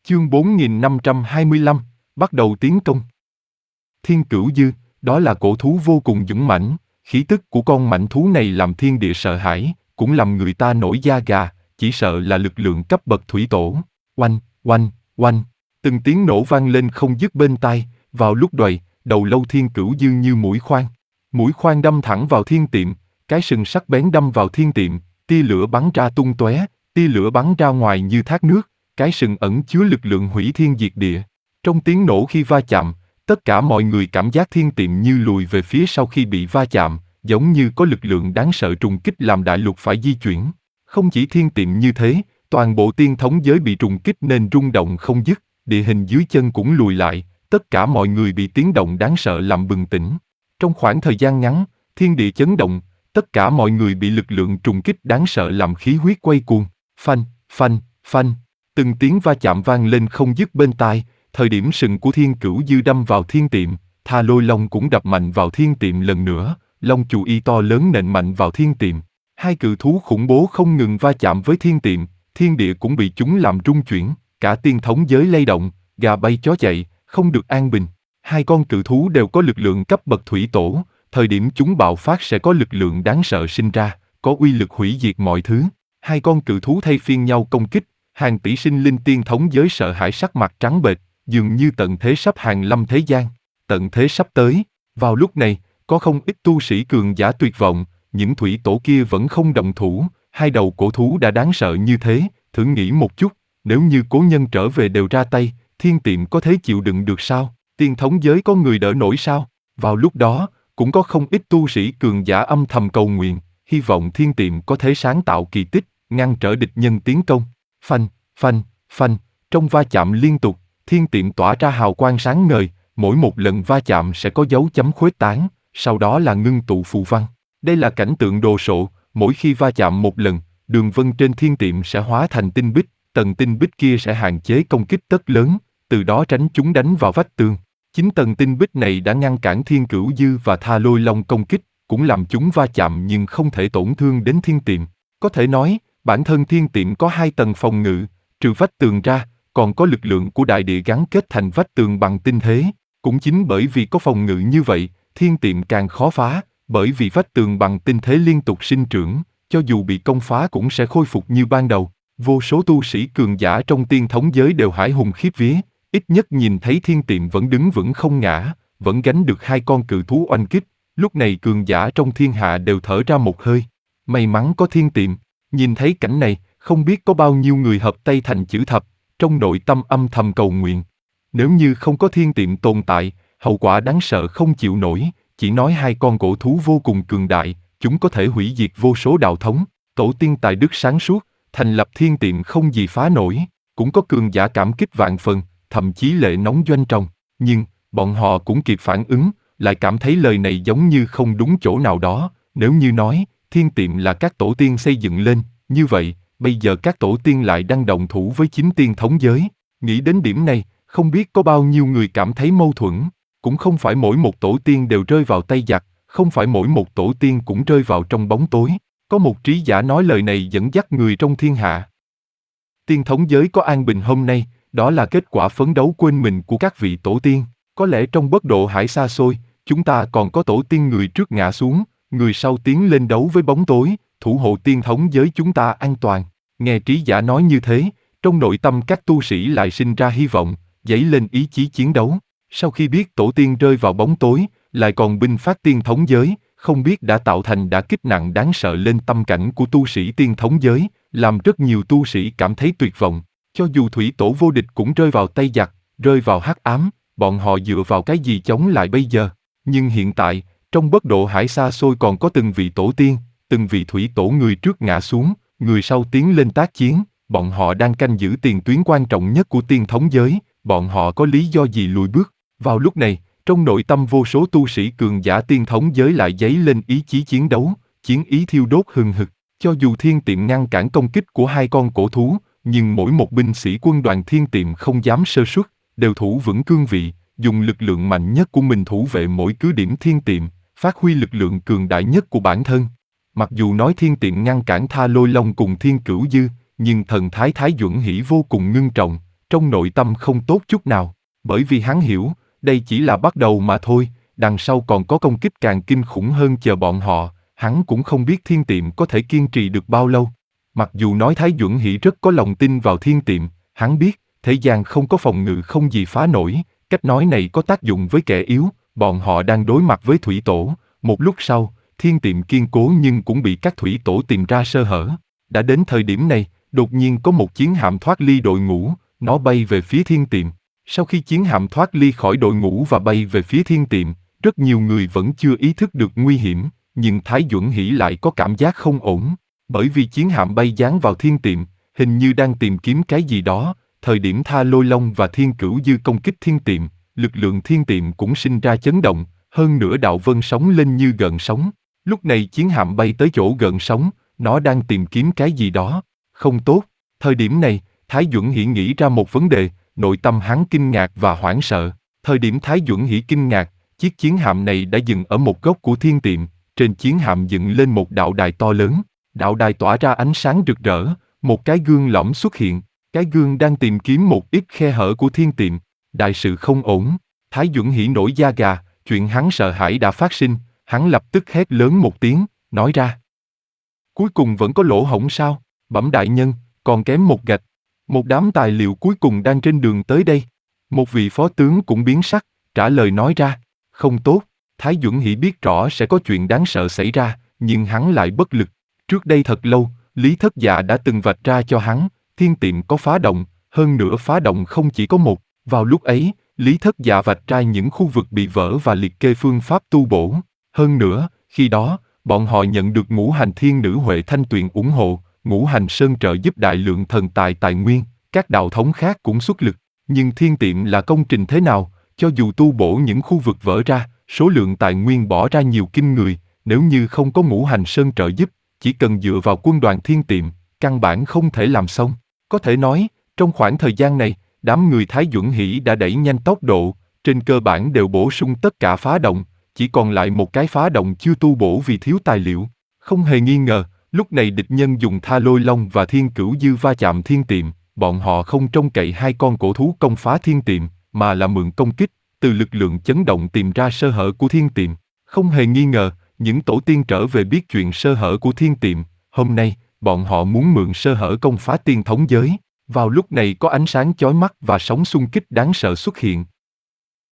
Chương 4525, bắt đầu tiến công. Thiên Cửu Dư, đó là cổ thú vô cùng dũng mãnh, khí tức của con mãnh thú này làm thiên địa sợ hãi, cũng làm người ta nổi da gà, chỉ sợ là lực lượng cấp bậc thủy tổ. Oanh, oanh, oanh, từng tiếng nổ vang lên không dứt bên tai, vào lúc đoầy, đầu lâu Thiên Cửu Dư như mũi khoan. Mũi khoan đâm thẳng vào thiên tiệm, cái sừng sắc bén đâm vào thiên tiệm, tia lửa bắn ra tung tóe, tia lửa bắn ra ngoài như thác nước, cái sừng ẩn chứa lực lượng hủy thiên diệt địa. Trong tiếng nổ khi va chạm, tất cả mọi người cảm giác thiên tiệm như lùi về phía sau khi bị va chạm, giống như có lực lượng đáng sợ trùng kích làm đại lục phải di chuyển. Không chỉ thiên tiệm như thế, toàn bộ tiên thống giới bị trùng kích nên rung động không dứt, địa hình dưới chân cũng lùi lại, tất cả mọi người bị tiếng động đáng sợ làm bừng tỉnh. Trong khoảng thời gian ngắn, thiên địa chấn động, tất cả mọi người bị lực lượng trùng kích đáng sợ làm khí huyết quay cuồng. Phanh, phanh, phanh, từng tiếng va chạm vang lên không dứt bên tai. Thời điểm sừng của Thiên Cửu Dư đâm vào thiên tiệm, Tha Lôi Long cũng đập mạnh vào thiên tiệm lần nữa, long chù y to lớn nện mạnh vào thiên tiệm. Hai cự thú khủng bố không ngừng va chạm với thiên tiệm, thiên địa cũng bị chúng làm rung chuyển, cả tiên thống giới lay động, gà bay chó chạy, không được an bình. Hai con cự thú đều có lực lượng cấp bậc thủy tổ, thời điểm chúng bạo phát sẽ có lực lượng đáng sợ sinh ra, có uy lực hủy diệt mọi thứ. Hai con cự thú thay phiên nhau công kích, hàng tỷ sinh linh tiên thống giới sợ hãi sắc mặt trắng bệch, dường như tận thế sắp hàng lâm thế gian. Tận thế sắp tới. Vào lúc này, có không ít tu sĩ cường giả tuyệt vọng, những thủy tổ kia vẫn không động thủ, hai đầu cổ thú đã đáng sợ như thế, thử nghĩ một chút, nếu như cố nhân trở về đều ra tay, thiên tiệm có thể chịu đựng được sao? Tiên thống giới có người đỡ nổi sao? Vào lúc đó, cũng có không ít tu sĩ cường giả âm thầm cầu nguyện, hy vọng thiên tiệm có thể sáng tạo kỳ tích, ngăn trở địch nhân tiến công. Phanh, phanh, phanh, trong va chạm liên tục, thiên tiệm tỏa ra hào quang sáng ngời, mỗi một lần va chạm sẽ có dấu chấm khuếch tán, sau đó là ngưng tụ phù văn. Đây là cảnh tượng đồ sộ, mỗi khi va chạm một lần, đường vân trên thiên tiệm sẽ hóa thành tinh bích, tầng tinh bích kia sẽ hạn chế công kích tất lớn, từ đó tránh chúng đánh vào vách tường. Chính tầng tinh bích này đã ngăn cản Thiên Cửu Dư và Tha Lôi Long công kích, cũng làm chúng va chạm nhưng không thể tổn thương đến thiên tiệm. Có thể nói, bản thân thiên tiệm có hai tầng phòng ngự, trừ vách tường ra, còn có lực lượng của đại địa gắn kết thành vách tường bằng tinh thế. Cũng chính bởi vì có phòng ngự như vậy, thiên tiệm càng khó phá, bởi vì vách tường bằng tinh thế liên tục sinh trưởng, cho dù bị công phá cũng sẽ khôi phục như ban đầu. Vô số tu sĩ cường giả trong tiên thống giới đều hãi hùng khiếp vía, ít nhất nhìn thấy thiên tiệm vẫn đứng vững không ngã, vẫn gánh được hai con cự thú oanh kích, lúc này cường giả trong thiên hạ đều thở ra một hơi. May mắn có thiên tiệm. Nhìn thấy cảnh này, không biết có bao nhiêu người hợp tay thành chữ thập, trong nội tâm âm thầm cầu nguyện. Nếu như không có thiên tiệm tồn tại, hậu quả đáng sợ không chịu nổi, chỉ nói hai con cổ thú vô cùng cường đại, chúng có thể hủy diệt vô số đạo thống, tổ tiên tài đức sáng suốt, thành lập thiên tiệm không gì phá nổi, cũng có cường giả cảm kích vạn phần, thậm chí lệ nóng doanh trọng, nhưng, bọn họ cũng kịp phản ứng, lại cảm thấy lời này giống như không đúng chỗ nào đó, nếu như nói, thiên tiệm là các tổ tiên xây dựng lên, như vậy, bây giờ các tổ tiên lại đang động thủ với chính tiên thống giới. Nghĩ đến điểm này, không biết có bao nhiêu người cảm thấy mâu thuẫn, cũng không phải mỗi một tổ tiên đều rơi vào tay giặc, không phải mỗi một tổ tiên cũng rơi vào trong bóng tối. Có một trí giả nói lời này dẫn dắt người trong thiên hạ. Tiên thống giới có an bình hôm nay, đó là kết quả phấn đấu quên mình của các vị tổ tiên. Có lẽ trong bất độ hải xa xôi, chúng ta còn có tổ tiên người trước ngã xuống, người sau tiến lên đấu với bóng tối, thủ hộ tiên thống giới chúng ta an toàn. Nghe trí giả nói như thế, trong nội tâm các tu sĩ lại sinh ra hy vọng, dấy lên ý chí chiến đấu. Sau khi biết tổ tiên rơi vào bóng tối, lại còn binh phát tiên thống giới, không biết đã tạo thành đả kích nặng đáng sợ lên tâm cảnh của tu sĩ tiên thống giới, làm rất nhiều tu sĩ cảm thấy tuyệt vọng. Cho dù thủy tổ vô địch cũng rơi vào tay giặc, rơi vào hắc ám, bọn họ dựa vào cái gì chống lại bây giờ? Nhưng hiện tại, trong bất độ hải xa xôi còn có từng vị tổ tiên, từng vị thủy tổ người trước ngã xuống, người sau tiến lên tác chiến, bọn họ đang canh giữ tiền tuyến quan trọng nhất của tiên thống giới, bọn họ có lý do gì lùi bước? Vào lúc này, trong nội tâm vô số tu sĩ cường giả tiên thống giới lại dấy lên ý chí chiến đấu, chiến ý thiêu đốt hừng hực. Cho dù thiên tiệm ngăn cản công kích của hai con cổ thú, nhưng mỗi một binh sĩ quân đoàn thiên tiệm không dám sơ suất, đều thủ vững cương vị, dùng lực lượng mạnh nhất của mình thủ vệ mỗi cứ điểm thiên tiệm, phát huy lực lượng cường đại nhất của bản thân. Mặc dù nói thiên tiệm ngăn cản Tha Lôi Long cùng Thiên Cửu Dư, nhưng thần thái Thái Duẩn Hỷ vô cùng ngưng trọng, trong nội tâm không tốt chút nào, bởi vì hắn hiểu, đây chỉ là bắt đầu mà thôi, đằng sau còn có công kích càng kinh khủng hơn chờ bọn họ, hắn cũng không biết Thiên Tiệm có thể kiên trì được bao lâu. Mặc dù nói Thái Duẩn Hỷ rất có lòng tin vào Thiên Tiệm, hắn biết, thế gian không có phòng ngự không gì phá nổi, cách nói này có tác dụng với kẻ yếu, bọn họ đang đối mặt với thủy tổ, một lúc sau, Thiên Tiệm kiên cố nhưng cũng bị các thủy tổ tìm ra sơ hở. Đã đến thời điểm này, đột nhiên có một chiến hạm thoát ly đội ngũ, nó bay về phía Thiên Tiệm. Sau khi chiến hạm thoát ly khỏi đội ngũ và bay về phía Thiên Tiệm, rất nhiều người vẫn chưa ý thức được nguy hiểm, nhưng Thái Duẩn Hỷ lại có cảm giác không ổn, bởi vì chiến hạm bay giáng vào Thiên Tiệm, hình như đang tìm kiếm cái gì đó. Thời điểm Tha Lôi Long và Thiên Cửu Dư công kích Thiên Tiệm, lực lượng Thiên Tiệm cũng sinh ra chấn động, hơn nữa đạo vân sóng lên như gợn sóng. Lúc này chiến hạm bay tới chỗ gợn sóng, nó đang tìm kiếm cái gì đó. Không tốt. Thời điểm này, Thái Duẩn Hỷ nghĩ ra một vấn đề, nội tâm hắn kinh ngạc và hoảng sợ. Thời điểm Thái Duẩn Hỷ kinh ngạc, chiếc chiến hạm này đã dừng ở một góc của Thiên Tiệm, trên chiến hạm dựng lên một đạo đài to lớn. Đạo đài tỏa ra ánh sáng rực rỡ, một cái gương lõm xuất hiện. Cái gương đang tìm kiếm một ít khe hở của Thiên Tiệm. Đại sự không ổn. Thái Duẩn Hỷ nổi da gà, chuyện hắn sợ hãi đã phát sinh, hắn lập tức hét lớn một tiếng, nói ra. Cuối cùng vẫn có lỗ hổng sao? Bẩm đại nhân, còn kém một gạch. Một đám tài liệu cuối cùng đang trên đường tới đây. Một vị phó tướng cũng biến sắc, trả lời nói ra. Không tốt, Thái Duẩn Hỷ biết rõ sẽ có chuyện đáng sợ xảy ra, nhưng hắn lại bất lực. Trước đây thật lâu, Lý Thất Dạ đã từng vạch ra cho hắn, Thiên Tiệm có phá động, hơn nữa phá động không chỉ có một. Vào lúc ấy, Lý Thất Dạ vạch ra những khu vực bị vỡ và liệt kê phương pháp tu bổ. Hơn nữa, khi đó, bọn họ nhận được Ngũ Hành Thiên Nữ Huệ Thanh Tuyền ủng hộ, Ngũ Hành Sơn trợ giúp đại lượng thần tài nguyên, các đạo thống khác cũng xuất lực. Nhưng Thiên Tiệm là công trình thế nào, cho dù tu bổ những khu vực vỡ ra, số lượng tài nguyên bỏ ra nhiều kinh người, nếu như không có Ngũ Hành Sơn trợ giúp, chỉ cần dựa vào quân đoàn Thiên Tiệm, căn bản không thể làm xong. Có thể nói, trong khoảng thời gian này, đám người Thái Duẩn Hỷ đã đẩy nhanh tốc độ, trên cơ bản đều bổ sung tất cả phá động, chỉ còn lại một cái phá động chưa tu bổ vì thiếu tài liệu. Không hề nghi ngờ, lúc này địch nhân dùng Tha Lôi Long và Thiên Cửu Dư va chạm Thiên Tiệm, bọn họ không trông cậy hai con cổ thú công phá Thiên Tiệm, mà là mượn công kích, từ lực lượng chấn động tìm ra sơ hở của Thiên Tiệm. Không hề nghi ngờ, những tổ tiên trở về biết chuyện sơ hở của Thiên Tiệm, hôm nay, bọn họ muốn mượn sơ hở công phá tiên thống giới. Vào lúc này có ánh sáng chói mắt và sóng xung kích đáng sợ xuất hiện,